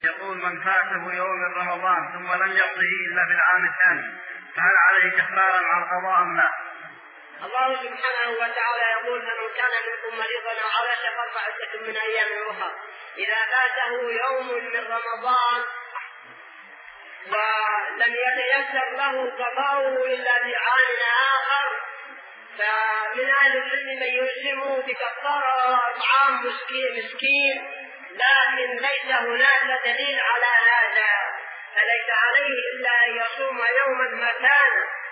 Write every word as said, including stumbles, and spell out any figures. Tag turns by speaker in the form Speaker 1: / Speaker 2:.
Speaker 1: يقول من فاته يوم من رمضان ثم لم يقضه إلا في العام الثاني فهل عليه كفارة عن قضاء أم لا؟
Speaker 2: الله سبحانه وتعالى يقول فمن كان منكم مريضا أو على سفر فعدة من أيام أخرى. إذا فاته يوم من رمضان ولم يتيسر له قضاؤه إلا في عام آخر فمن أهل العلم من يلزمه بكفارة إطعام مسكين، لكن ليس هناك دليل على هذا، فليس عليه إلا أن يصوم يوما مكانه